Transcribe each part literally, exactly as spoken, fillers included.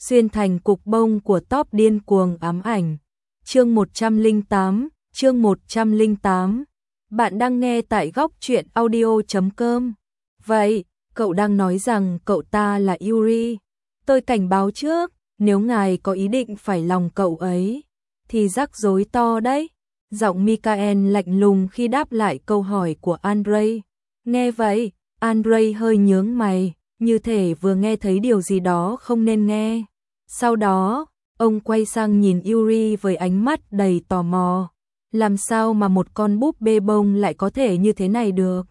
xuyên thành cục bông của top điên cuồng ám ảnh. Chương một trăm lẻ tám, chương một trăm lẻ tám. Bạn đang nghe tại góc truyện audio chấm com. Vậy, cậu đang nói rằng cậu ta là Yuri. Tôi cảnh báo trước, nếu ngài có ý định phải lòng cậu ấy, thì rắc rối to đấy. Giọng Mikael lạnh lùng khi đáp lại câu hỏi của Andrei. Nghe vậy, Andrei hơi nhướng mày, như thể vừa nghe thấy điều gì đó không nên nghe. Sau đó, ông quay sang nhìn Yuri với ánh mắt đầy tò mò. Làm sao mà một con búp bê bông lại có thể như thế này được?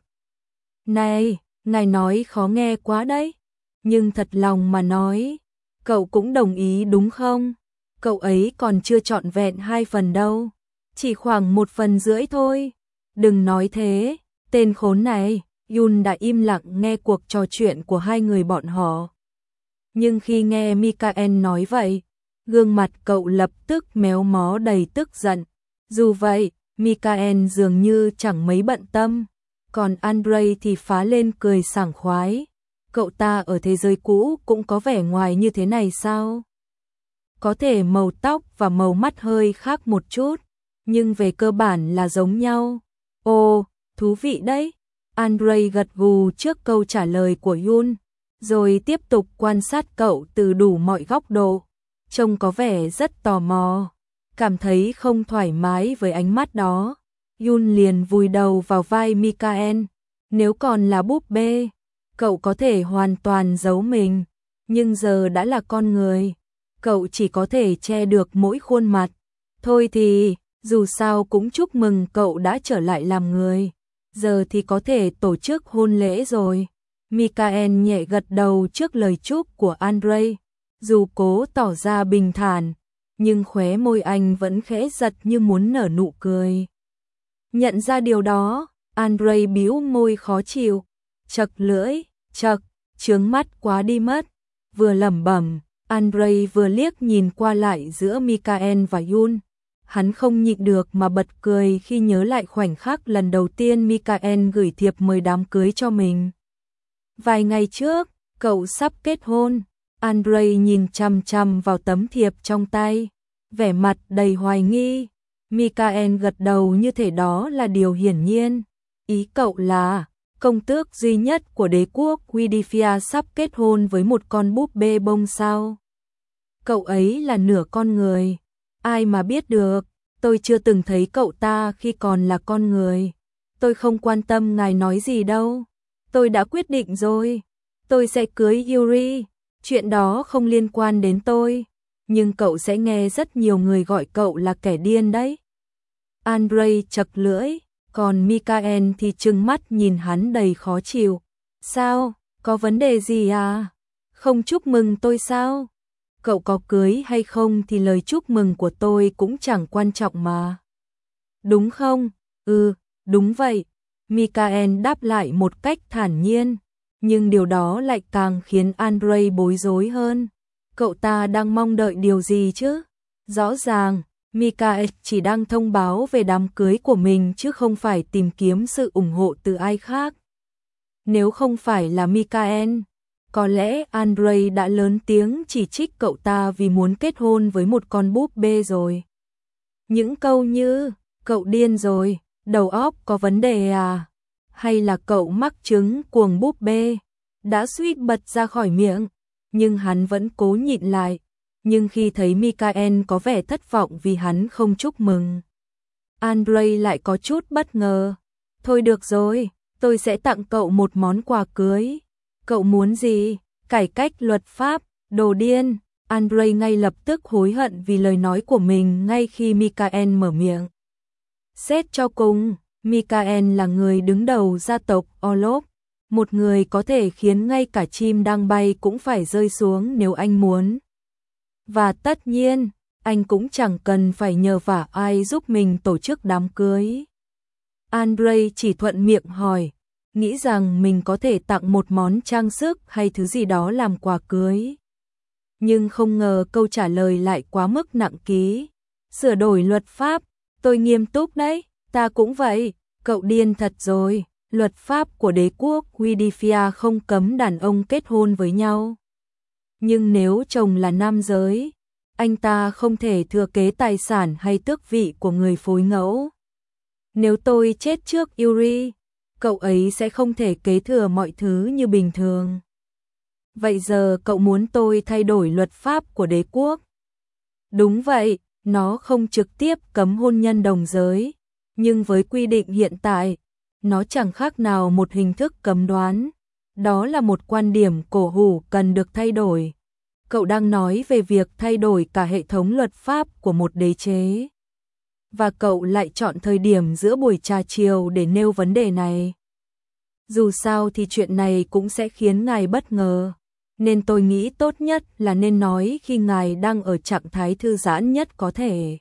Này, ngài nói khó nghe quá đấy. Nhưng thật lòng mà nói, cậu cũng đồng ý đúng không? Cậu ấy còn chưa trọn vẹn hai phần đâu. Chỉ khoảng một phần rưỡi thôi. Đừng nói thế, tên khốn này. Yun đã im lặng nghe cuộc trò chuyện của hai người bọn họ. Nhưng khi nghe Mikael nói vậy, gương mặt cậu lập tức méo mó đầy tức giận. Dù vậy, Mikael dường như chẳng mấy bận tâm, còn Andrei thì phá lên cười sảng khoái. Cậu ta ở thế giới cũ cũng có vẻ ngoài như thế này sao? Có thể màu tóc và màu mắt hơi khác một chút, nhưng về cơ bản là giống nhau. Ồ, thú vị đấy. Andrei gật gù trước câu trả lời của Yun, rồi tiếp tục quan sát cậu từ đủ mọi góc độ. Trông có vẻ rất tò mò, cảm thấy không thoải mái với ánh mắt đó. Yun liền vùi đầu vào vai Mikael. Nếu còn là búp bê, cậu có thể hoàn toàn giấu mình, nhưng giờ đã là con người, cậu chỉ có thể che được mỗi khuôn mặt. Thôi thì, dù sao cũng chúc mừng cậu đã trở lại làm người. Giờ thì có thể tổ chức hôn lễ rồi. Mikael nhẹ gật đầu trước lời chúc của Andrei. Dù cố tỏ ra bình thản, nhưng khóe môi anh vẫn khẽ giật như muốn nở nụ cười. Nhận ra điều đó, Andrei bĩu môi khó chịu, chật lưỡi, chật, chướng mắt quá đi mất. Vừa lẩm bẩm, Andrei vừa liếc nhìn qua lại giữa Mikael và Yun. Hắn không nhịn được mà bật cười khi nhớ lại khoảnh khắc lần đầu tiên Mikael gửi thiệp mời đám cưới cho mình. Vài ngày trước, cậu sắp kết hôn. Andrei nhìn chằm chằm vào tấm thiệp trong tay, vẻ mặt đầy hoài nghi. Mikael gật đầu như thể đó là điều hiển nhiên. Ý cậu là, công tước duy nhất của đế quốc Widifia sắp kết hôn với một con búp bê bông sao? Cậu ấy là nửa con người. Ai mà biết được, tôi chưa từng thấy cậu ta khi còn là con người. Tôi không quan tâm ngài nói gì đâu. Tôi đã quyết định rồi. Tôi sẽ cưới Yuri. Chuyện đó không liên quan đến tôi. Nhưng cậu sẽ nghe rất nhiều người gọi cậu là kẻ điên đấy. Andrei chật lưỡi, còn Mikael thì trừng mắt nhìn hắn đầy khó chịu. Sao? Có vấn đề gì à? Không chúc mừng tôi sao? Cậu có cưới hay không thì lời chúc mừng của tôi cũng chẳng quan trọng mà. Đúng không? Ừ, đúng vậy. Mikael đáp lại một cách thản nhiên, nhưng điều đó lại càng khiến Andrei bối rối hơn. Cậu ta đang mong đợi điều gì chứ? Rõ ràng, Mikael chỉ đang thông báo về đám cưới của mình chứ không phải tìm kiếm sự ủng hộ từ ai khác. Nếu không phải là Mikael, có lẽ Andrei đã lớn tiếng chỉ trích cậu ta vì muốn kết hôn với một con búp bê rồi. Những câu như, cậu điên rồi, đầu óc có vấn đề à? Hay là cậu mắc chứng cuồng búp bê? Đã suýt bật ra khỏi miệng, nhưng hắn vẫn cố nhịn lại. Nhưng khi thấy Mikael có vẻ thất vọng vì hắn không chúc mừng, Andrei lại có chút bất ngờ. Thôi được rồi, tôi sẽ tặng cậu một món quà cưới. Cậu muốn gì? Cải cách luật pháp, đồ điên. Andrei ngay lập tức hối hận vì lời nói của mình ngay khi Mikael mở miệng. Xét cho cùng, Mikael là người đứng đầu gia tộc Orlov, một người có thể khiến ngay cả chim đang bay cũng phải rơi xuống nếu anh muốn. Và tất nhiên, anh cũng chẳng cần phải nhờ vả ai giúp mình tổ chức đám cưới. Andrei chỉ thuận miệng hỏi, nghĩ rằng mình có thể tặng một món trang sức hay thứ gì đó làm quà cưới. Nhưng không ngờ câu trả lời lại quá mức nặng ký. Sửa đổi luật pháp, tôi nghiêm túc đấy, ta cũng vậy, cậu điên thật rồi. Luật pháp của đế quốc Widifia không cấm đàn ông kết hôn với nhau. Nhưng nếu chồng là nam giới, anh ta không thể thừa kế tài sản hay tước vị của người phối ngẫu. Nếu tôi chết trước Yuri, cậu ấy sẽ không thể kế thừa mọi thứ như bình thường. Vậy giờ cậu muốn tôi thay đổi luật pháp của đế quốc? Đúng vậy, nó không trực tiếp cấm hôn nhân đồng giới, nhưng với quy định hiện tại, nó chẳng khác nào một hình thức cấm đoán. Đó là một quan điểm cổ hủ cần được thay đổi. Cậu đang nói về việc thay đổi cả hệ thống luật pháp của một đế chế. Và cậu lại chọn thời điểm giữa buổi trà chiều để nêu vấn đề này. Dù sao thì chuyện này cũng sẽ khiến ngài bất ngờ, nên tôi nghĩ tốt nhất là nên nói khi ngài đang ở trạng thái thư giãn nhất có thể.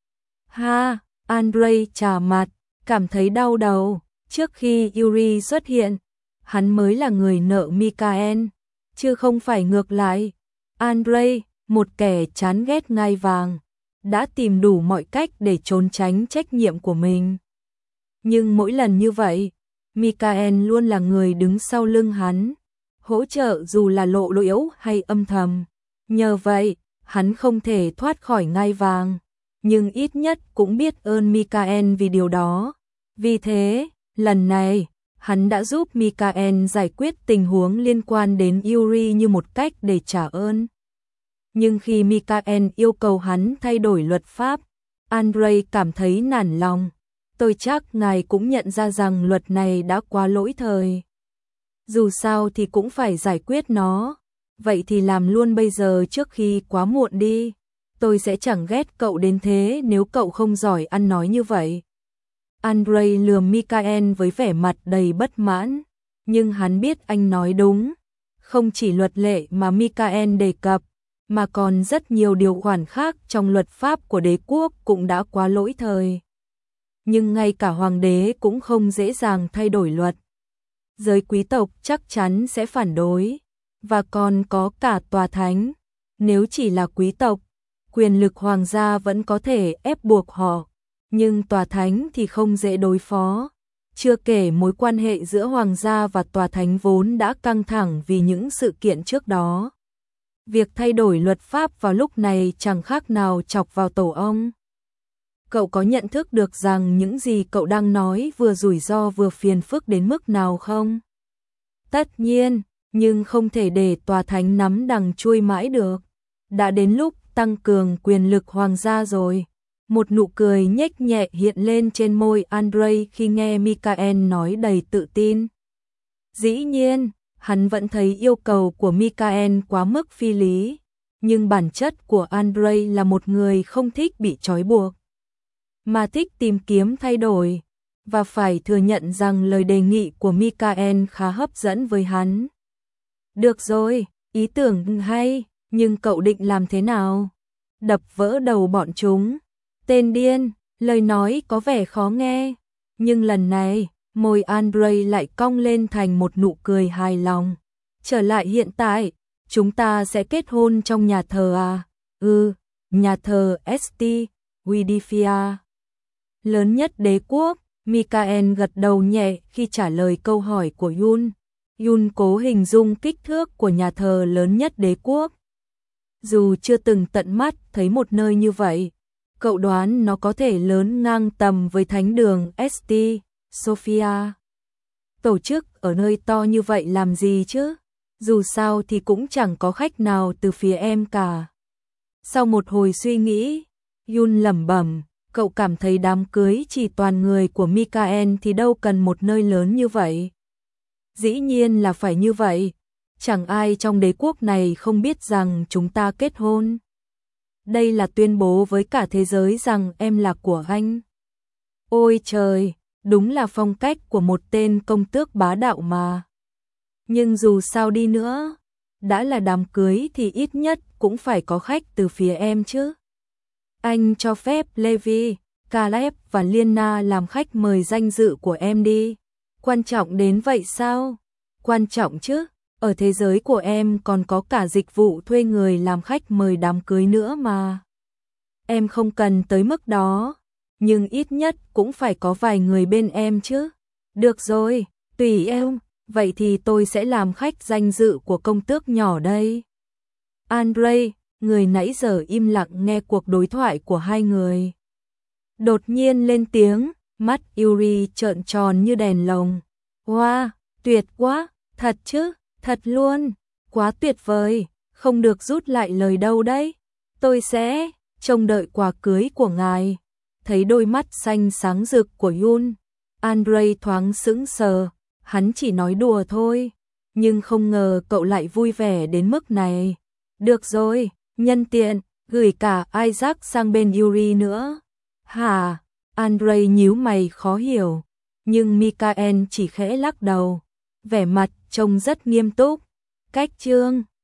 Ha, Andrei chà mặt, cảm thấy đau đầu. Trước khi Yuri xuất hiện, hắn mới là người nợ Mikael, chứ không phải ngược lại. Andrei, một kẻ chán ghét ngai vàng, đã tìm đủ mọi cách để trốn tránh trách nhiệm của mình. Nhưng mỗi lần như vậy, Mikael luôn là người đứng sau lưng hắn, hỗ trợ dù là lộ liễu hay âm thầm. Nhờ vậy, hắn không thể thoát khỏi ngai vàng, nhưng ít nhất cũng biết ơn Mikael vì điều đó. Vì thế, lần này, hắn đã giúp Mikael giải quyết tình huống liên quan đến Yuri như một cách để trả ơn. Nhưng khi Mikael yêu cầu hắn thay đổi luật pháp, Andrei cảm thấy nản lòng. Tôi chắc ngài cũng nhận ra rằng luật này đã quá lỗi thời. Dù sao thì cũng phải giải quyết nó. Vậy thì làm luôn bây giờ trước khi quá muộn đi. Tôi sẽ chẳng ghét cậu đến thế nếu cậu không giỏi ăn nói như vậy. Andrei lườm Mikael với vẻ mặt đầy bất mãn. Nhưng hắn biết anh nói đúng. Không chỉ luật lệ mà Mikael đề cập, mà còn rất nhiều điều khoản khác trong luật pháp của đế quốc cũng đã quá lỗi thời. Nhưng ngay cả hoàng đế cũng không dễ dàng thay đổi luật. Giới quý tộc chắc chắn sẽ phản đối, và còn có cả tòa thánh. Nếu chỉ là quý tộc, quyền lực hoàng gia vẫn có thể ép buộc họ, nhưng tòa thánh thì không dễ đối phó. Chưa kể mối quan hệ giữa hoàng gia và tòa thánh vốn đã căng thẳng vì những sự kiện trước đó. Việc thay đổi luật pháp vào lúc này chẳng khác nào chọc vào tổ ong. Cậu có nhận thức được rằng những gì cậu đang nói vừa rủi ro vừa phiền phức đến mức nào không? Tất nhiên, nhưng không thể để tòa thánh nắm đằng chuôi mãi được. Đã đến lúc tăng cường quyền lực hoàng gia rồi. Một nụ cười nhếch nhẹ hiện lên trên môi Andrei khi nghe Mikael nói đầy tự tin. Dĩ nhiên, hắn vẫn thấy yêu cầu của Mikael quá mức phi lý, nhưng bản chất của Andrei là một người không thích bị trói buộc, mà thích tìm kiếm thay đổi, và phải thừa nhận rằng lời đề nghị của Mikael khá hấp dẫn với hắn. Được rồi, ý tưởng hay, nhưng cậu định làm thế nào? Đập vỡ đầu bọn chúng? Tên điên, lời nói có vẻ khó nghe, nhưng lần này, môi Andrei lại cong lên thành một nụ cười hài lòng. Trở lại hiện tại, chúng ta sẽ kết hôn trong nhà thờ à? Ừ, nhà thờ ét tê, Widifia. Lớn nhất đế quốc, Mikael gật đầu nhẹ khi trả lời câu hỏi của Yun. Yun cố hình dung kích thước của nhà thờ lớn nhất đế quốc. Dù chưa từng tận mắt thấy một nơi như vậy, cậu đoán nó có thể lớn ngang tầm với thánh đường ét tê, Sophia. Tổ chức ở nơi to như vậy làm gì chứ? Dù sao thì cũng chẳng có khách nào từ phía em cả. Sau một hồi suy nghĩ, Yun lẩm bẩm, cậu cảm thấy đám cưới chỉ toàn người của Mikael thì đâu cần một nơi lớn như vậy. Dĩ nhiên là phải như vậy. Chẳng ai trong đế quốc này không biết rằng chúng ta kết hôn. Đây là tuyên bố với cả thế giới rằng em là của anh. Ôi trời, đúng là phong cách của một tên công tước bá đạo mà. Nhưng dù sao đi nữa, đã là đám cưới thì ít nhất cũng phải có khách từ phía em chứ. Anh cho phép Levi, Caleb và Liena làm khách mời danh dự của em đi. Quan trọng đến vậy sao? Quan trọng chứ, ở thế giới của em còn có cả dịch vụ thuê người làm khách mời đám cưới nữa mà. Em không cần tới mức đó, nhưng ít nhất cũng phải có vài người bên em chứ. Được rồi, tùy em, vậy thì tôi sẽ làm khách danh dự của công tước nhỏ đây. Andre, người nãy giờ im lặng nghe cuộc đối thoại của hai người, đột nhiên lên tiếng, mắt Yuri trợn tròn như đèn lồng. Wow, tuyệt quá, thật chứ, thật luôn, quá tuyệt vời, không được rút lại lời đâu đấy. Tôi sẽ trông đợi quà cưới của ngài. Thấy đôi mắt xanh sáng rực của Yun, Andre thoáng sững sờ, hắn chỉ nói đùa thôi, nhưng không ngờ cậu lại vui vẻ đến mức này. Được rồi, nhân tiện, gửi cả Isaac sang bên Yuri nữa. Hả? Andre nhíu mày khó hiểu, nhưng Mikael chỉ khẽ lắc đầu, vẻ mặt trông rất nghiêm túc. Cách chương